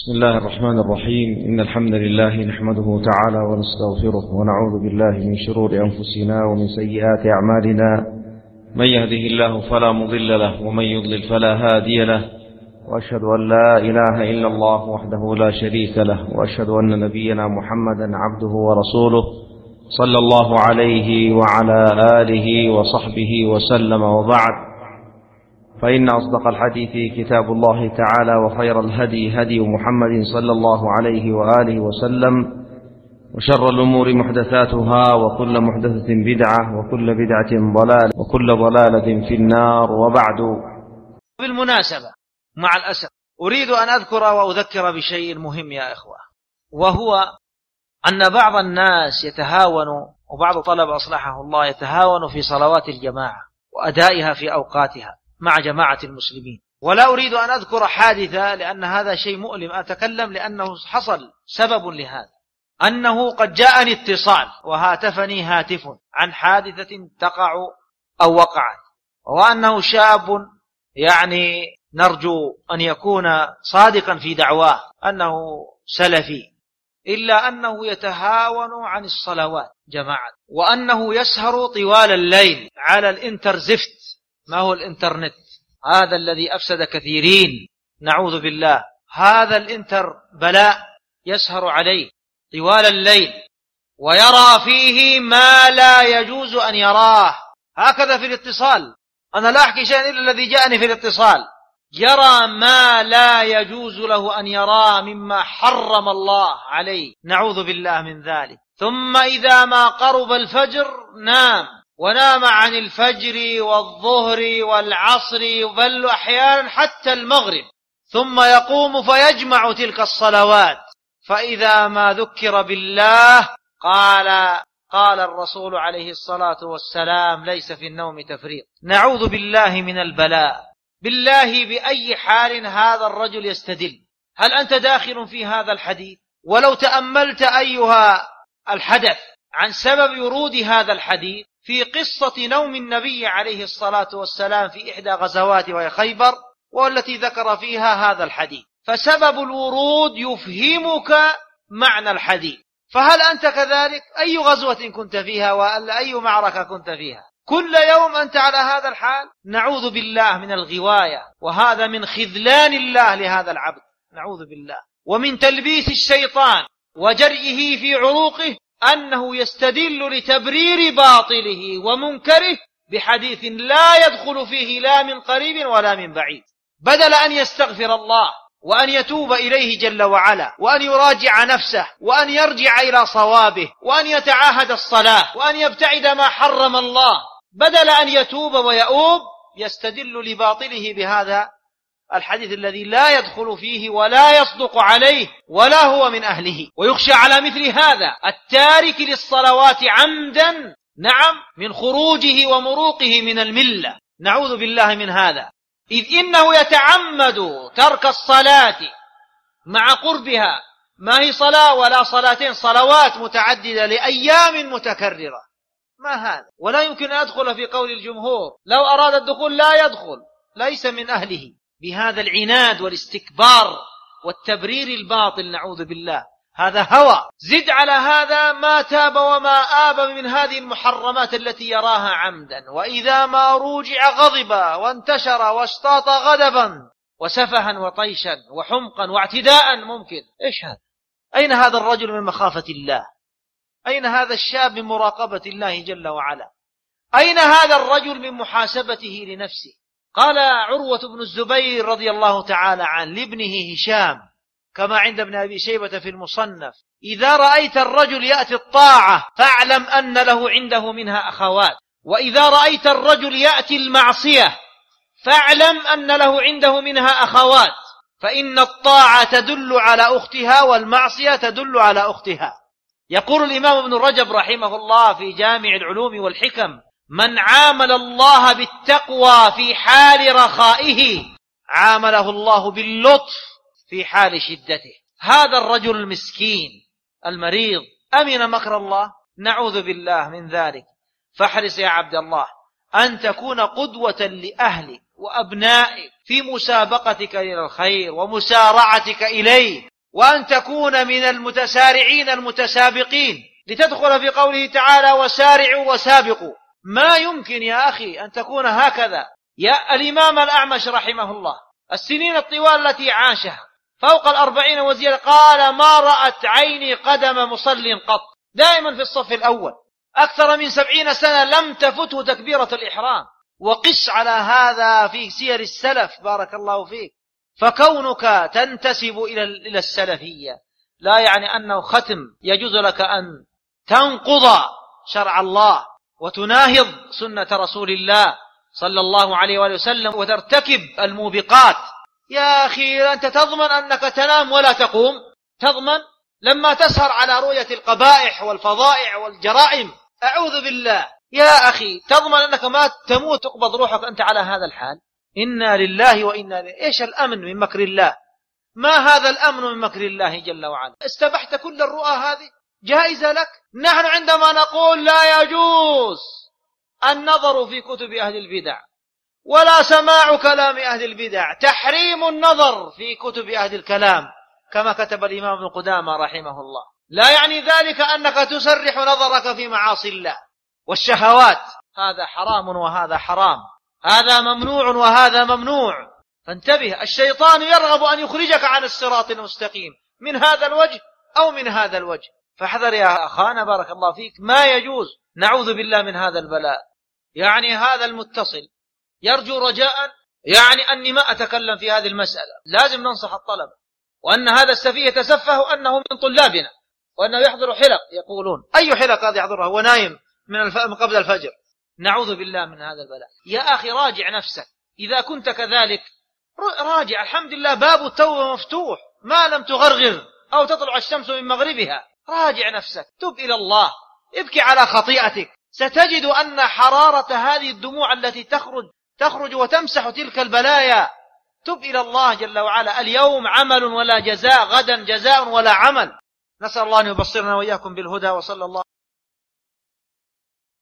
بسم الله الرحمن الرحيم. إن الحمد لله نحمده تعالى ونستغفره ونعوذ بالله من شرور أنفسنا ومن سيئات أعمالنا. من يهده الله فلا مضل له ومن يضلل فلا هادي له، وأشهد أن لا إله إلا الله وحده لا شريك له، وأشهد أن نبينا محمدا عبده ورسوله صلى الله عليه وعلى آله وصحبه وسلم. وبعد، فإن أصدق الحديث كتاب الله تعالى، وخير الهدي هدي محمد صلى الله عليه وآله وسلم، وشر الأمور محدثاتها، وكل محدثة بدعة، وكل بدعة ضلالة، وكل ضلالة في النار. وبعد. بالمناسبة مع الأسف أريد أن أذكر وأذكر بشيء مهم يا إخوة، وهو أن بعض الناس يتهاون، وبعض طلب أصلحه الله يتهاون في صلوات الجماعة وأدائها في أوقاتها مع جماعة المسلمين. ولا أريد أن أذكر حادثة لأن هذا شيء مؤلم، أتكلم لأنه حصل سبب لهذا، أنه قد جاءني اتصال وهاتفني هاتف عن حادثة تقع أو وقعت، وأنه شاب نرجو أن يكون صادقا في دعواه أنه سلفي، إلا أنه يتهاون عن الصلوات جماعة، وأنه يسهر طوال الليل على الانترزفت. ما هو الانترنت؟ هذا الذي أفسد كثيرين، نعوذ بالله. هذا الانتر بلاء، يسهر عليه طوال الليل ويرى فيه ما لا يجوز أن يراه. هكذا في الاتصال، أنا لا أحكي شيئا إلا الذي جاءني في الاتصال. يرى ما لا يجوز له أن يراه مما حرم الله عليه، نعوذ بالله من ذلك. ثم إذا ما قرب الفجر نام، ونام عن الفجر والظهر والعصر، بل أحيانا حتى المغرب، ثم يقوم فيجمع تلك الصلوات. فإذا ما ذكر بالله قال الرسول عليه الصلاة والسلام: ليس في النوم تفريط. نعوذ بالله من البلاء. بالله بأي حال هذا الرجل يستدل؟ هل أنت داخل في هذا الحديث؟ ولو تأملت أيها الحدث عن سبب ورود هذا الحديث في قصة نوم النبي عليه الصلاة والسلام في إحدى غزوات وهي خيبر، والتي ذكر فيها هذا الحديث، فسبب الورود يفهمك معنى الحديث. فهل أنت كذلك؟ أي غزوة كنت فيها وأي معركة كنت فيها؟ كل يوم أنت على هذا الحال؟ نعوذ بالله من الغواية، وهذا من خذلان الله لهذا العبد، نعوذ بالله، ومن تلبيس الشيطان وجرئه في عروقه، أنه يستدل لتبرير باطله ومنكره بحديث لا يدخل فيه لا من قريب ولا من بعيد، بدل أن يستغفر الله وأن يتوب إليه جل وعلا، وأن يراجع نفسه، وأن يرجع إلى صوابه، وأن يتعاهد الصلاة، وأن يبتعد ما حرم الله. بدل أن يتوب ويؤوب يستدل لباطله بهذا الحديث الذي لا يدخل فيه ولا يصدق عليه ولا هو من أهله. ويخشى على مثل هذا التارك للصلوات عمدا، نعم، من خروجه ومروقه من الملة، نعوذ بالله من هذا، إذ إنه يتعمد ترك الصلاة مع قربها. ما هي صلاة ولا صلاتين، صلوات متعددة لأيام متكررة. ما هذا؟ ولا يمكن أن أدخل في قول الجمهور، لو أراد الدخول لا يدخل، ليس من أهله، بهذا العناد والاستكبار والتبرير الباطل، نعوذ بالله. هذا هوى. زد على هذا ما تاب وما آب من هذه المحرمات التي يراها عمدا، وإذا ما روجع غضب وانتشر واشتاط غضبا وسفها وطيشا وحمقا واعتداء. ممكن إيش هذا؟ أين هذا الرجل من مخافة الله؟ أين هذا الشاب من مراقبة الله جل وعلا؟ أين هذا الرجل من محاسبته لنفسه؟ قال عروة بن الزبير رضي الله تعالى عنه لابنه هشام، كما عند ابن أبي شيبة في المصنف: إذا رأيت الرجل يأتي الطاعة فاعلم أن له عنده منها أخوات، وإذا رأيت الرجل يأتي المعصية فاعلم أن له عنده منها أخوات، فإن الطاعة تدل على أختها والمعصية تدل على أختها. يقول الإمام ابن رجب رحمه الله في جامع العلوم والحكم: من عامل الله بالتقوى في حال رخائه عامله الله باللطف في حال شدته. هذا الرجل المسكين المريض أمن مكر الله، نعوذ بالله من ذلك. فاحرص يا عبد الله أن تكون قدوة لأهلك وأبنائك في مسابقتك إلى الخير ومسارعتك إليه، وأن تكون من المتسارعين المتسابقين لتدخل في قوله تعالى وسارعوا وسابقوا. ما يمكن يا أخي أن تكون هكذا. يا الإمام الأعمش رحمه الله السنين الطوال التي عاشها فوق 40 وزيادة قال ما رأت عيني قدم مصل قط، دائما في الصف الأول، أكثر من 70 سنة لم تفته تكبيرة الإحرام. وقس على هذا في سير السلف بارك الله فيك. فكونك تنتسب إلى السلفية لا يعني أنه ختم يجوز لك أن تنقض شرع الله وتناهض سنة رسول الله صلى الله عليه وآله وسلم وترتكب الموبقات. يا أخي أنت تضمن أنك تنام ولا تقوم؟ تضمن لما تسهر على رؤية القبائح والفظائع والجرائم؟ أعوذ بالله. يا أخي تضمن أنك ما تموت تقبض روحك أنت على هذا الحال؟ إنا لله وإنا إليه. إيش الأمن من مكر الله؟ ما هذا الأمن من مكر الله جل وعلا؟ استبحت كل الرؤى هذه جائزة لك؟ نحن عندما نقول لا يجوز النظر في كتب أهل البدع ولا سماع كلام أهل البدع، تحريم النظر في كتب أهل الكلام كما كتب الإمام ابن قدامة رحمه الله، لا يعني ذلك أنك تسرح نظرك في معاصي الله والشهوات. هذا حرام وهذا حرام، هذا ممنوع وهذا ممنوع. فانتبه، الشيطان يرغب أن يخرجك عن الصراط المستقيم من هذا الوجه أو من هذا الوجه. فاحذر يا أخانا بارك الله فيك، ما يجوز. نعوذ بالله من هذا البلاء. يعني هذا المتصل يرجو رجاء يعني أني ما أتكلم في هذه المسألة، لازم ننصح الطلبة، وأن هذا السفيه يتسفه أنه من طلابنا وأنه يحضر حلق. يقولون أي حلق هذا يحضرها؟ هو نايم من قبل الفجر. نعوذ بالله من هذا البلاء. يا أخي راجع نفسك إذا كنت كذلك، راجع. الحمد لله باب التوبة مفتوح ما لم تغرغر أو تطلع الشمس من مغربها. راجع نفسك، تب إلى الله، ابكي على خطيئتك، ستجد أن حرارة هذه الدموع التي تخرج وتمسح تلك البلايا. تب إلى الله جل وعلا. اليوم عمل ولا جزاء، غدا جزاء ولا عمل. نسأل الله أن يبصرنا وإياكم بالهدى. وصلى الله